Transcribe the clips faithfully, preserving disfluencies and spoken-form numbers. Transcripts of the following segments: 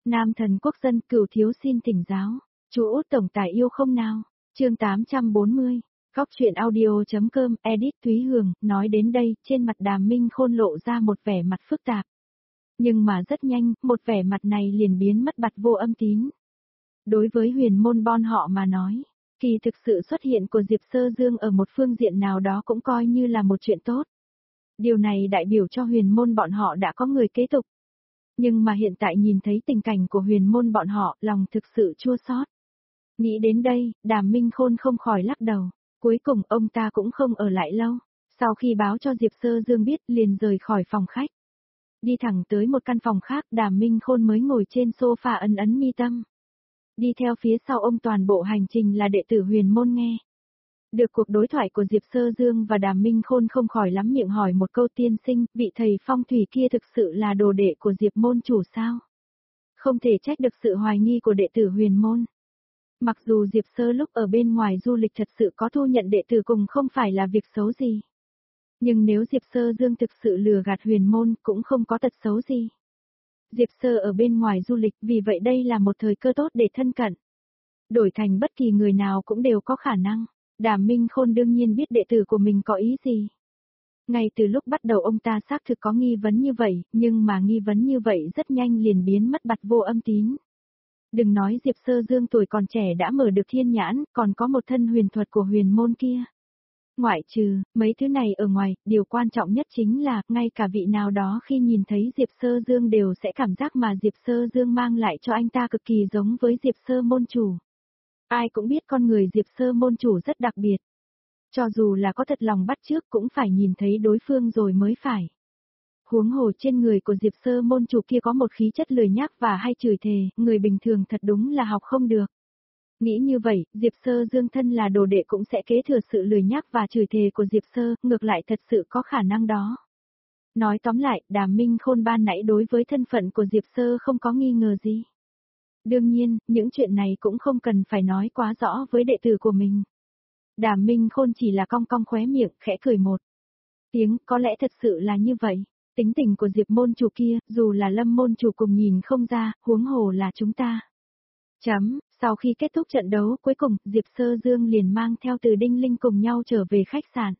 Nam thần quốc dân Cửu thiếu xin thỉnh giáo. Chú Út tổng tài yêu không nào? Chương tám trăm bốn mươi. Góc truyện audio.com, edit Thúy Hường, nói đến đây, trên mặt Đàm Minh Khôn lộ ra một vẻ mặt phức tạp. Nhưng mà rất nhanh, một vẻ mặt này liền biến mất bặt vô âm tín. Đối với huyền môn bon họ mà nói, kỳ thực sự xuất hiện của Diệp Sơ Dương ở một phương diện nào đó cũng coi như là một chuyện tốt. Điều này đại biểu cho huyền môn bọn họ đã có người kế tục. Nhưng mà hiện tại nhìn thấy tình cảnh của huyền môn bọn họ, lòng thực sự chua xót. Nghĩ đến đây, Đàm Minh Khôn không khỏi lắc đầu. Cuối cùng ông ta cũng không ở lại lâu. Sau khi báo cho Diệp Sơ Dương biết, liền rời khỏi phòng khách. Đi thẳng tới một căn phòng khác, Đàm Minh Khôn mới ngồi trên sofa ấn ấn mi tâm. Đi theo phía sau ông toàn bộ hành trình là đệ tử huyền môn nghe. Được cuộc đối thoại của Diệp Sơ Dương và Đàm Minh Khôn không khỏi lắm miệng hỏi một câu: tiên sinh, vị thầy phong thủy kia thực sự là đồ đệ của Diệp môn chủ sao? Không thể trách được sự hoài nghi của đệ tử huyền môn. Mặc dù Diệp Sơ lúc ở bên ngoài du lịch thật sự có thu nhận đệ tử cùng không phải là việc xấu gì. Nhưng nếu Diệp Sơ Dương thực sự lừa gạt huyền môn cũng không có tật xấu gì. Diệp Sơ ở bên ngoài du lịch, vì vậy đây là một thời cơ tốt để thân cận. Đổi thành bất kỳ người nào cũng đều có khả năng. Đàm Minh Khôn đương nhiên biết đệ tử của mình có ý gì. Ngay từ lúc bắt đầu ông ta xác thực có nghi vấn như vậy, nhưng mà nghi vấn như vậy rất nhanh liền biến mất bặt vô âm tín. Đừng nói Diệp Sơ Dương tuổi còn trẻ đã mở được thiên nhãn, còn có một thân huyền thuật của huyền môn kia. Ngoại trừ, mấy thứ này ở ngoài, điều quan trọng nhất chính là, ngay cả vị nào đó khi nhìn thấy Diệp Sơ Dương đều sẽ cảm giác mà Diệp Sơ Dương mang lại cho anh ta cực kỳ giống với Diệp Sơ môn chủ. Ai cũng biết con người Diệp Sơ môn chủ rất đặc biệt. Cho dù là có thật lòng bắt chước cũng phải nhìn thấy đối phương rồi mới phải. Huống hồ trên người của Diệp Sơ môn chủ kia có một khí chất lười nhác và hay chửi thề, người bình thường thật đúng là học không được. Nghĩ như vậy, Diệp Sơ Dương thân là đồ đệ cũng sẽ kế thừa sự lười nhác và chửi thề của Diệp Sơ, ngược lại thật sự có khả năng đó. Nói tóm lại, Đàm Minh Khôn ban nãy đối với thân phận của Diệp Sơ không có nghi ngờ gì. Đương nhiên, những chuyện này cũng không cần phải nói quá rõ với đệ tử của mình. Đàm Minh Khôn chỉ là cong cong khóe miệng, khẽ cười một tiếng, có lẽ thật sự là như vậy. Tính tình của Diệp môn chủ kia, dù là Lâm môn chủ cùng nhìn không ra, huống hồ là chúng ta. Chấm, sau khi kết thúc trận đấu cuối cùng, Diệp Sơ Dương liền mang theo Từ Đinh Linh cùng nhau trở về khách sạn.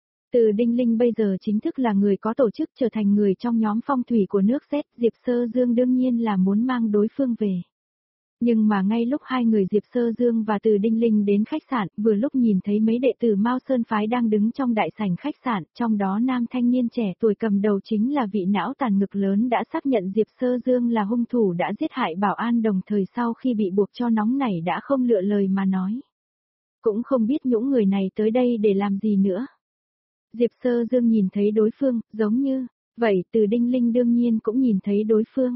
Từ Đinh Linh bây giờ chính thức là người có tổ chức, trở thành người trong nhóm phong thủy của nước Z, Diệp Sơ Dương đương nhiên là muốn mang đối phương về. Nhưng mà ngay lúc hai người Diệp Sơ Dương và Từ Đinh Linh đến khách sạn, vừa lúc nhìn thấy mấy đệ tử Mao Sơn Phái đang đứng trong đại sảnh khách sạn, trong đó nam thanh niên trẻ tuổi cầm đầu chính là vị não tàn ngực lớn đã xác nhận Diệp Sơ Dương là hung thủ đã giết hại bảo an, đồng thời sau khi bị buộc cho nóng nảy đã không lựa lời mà nói. Cũng không biết những người này tới đây để làm gì nữa. Diệp Sơ Dương nhìn thấy đối phương, giống như, vậy Từ Đinh Linh đương nhiên cũng nhìn thấy đối phương.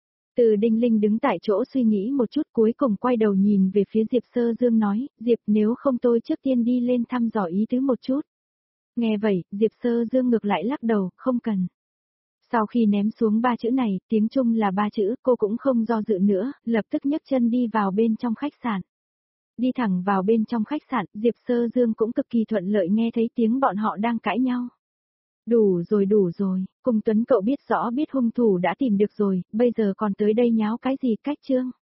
Từ Đinh Linh đứng tại chỗ suy nghĩ một chút, cuối cùng quay đầu nhìn về phía Diệp Sơ Dương nói, Diệp, nếu không tôi trước tiên đi lên thăm dò ý tứ một chút. Nghe vậy, Diệp Sơ Dương ngược lại lắc đầu, không cần. Sau khi ném xuống ba chữ này, tiếng Trung là ba chữ, cô cũng không do dự nữa, lập tức nhấc chân đi vào bên trong khách sạn. Đi thẳng vào bên trong khách sạn, Diệp Sơ Dương cũng cực kỳ thuận lợi nghe thấy tiếng bọn họ đang cãi nhau. Đủ rồi đủ rồi, cùng Tuấn cậu biết rõ biết hung thủ đã tìm được rồi, bây giờ còn tới đây nháo cái gì cách trương.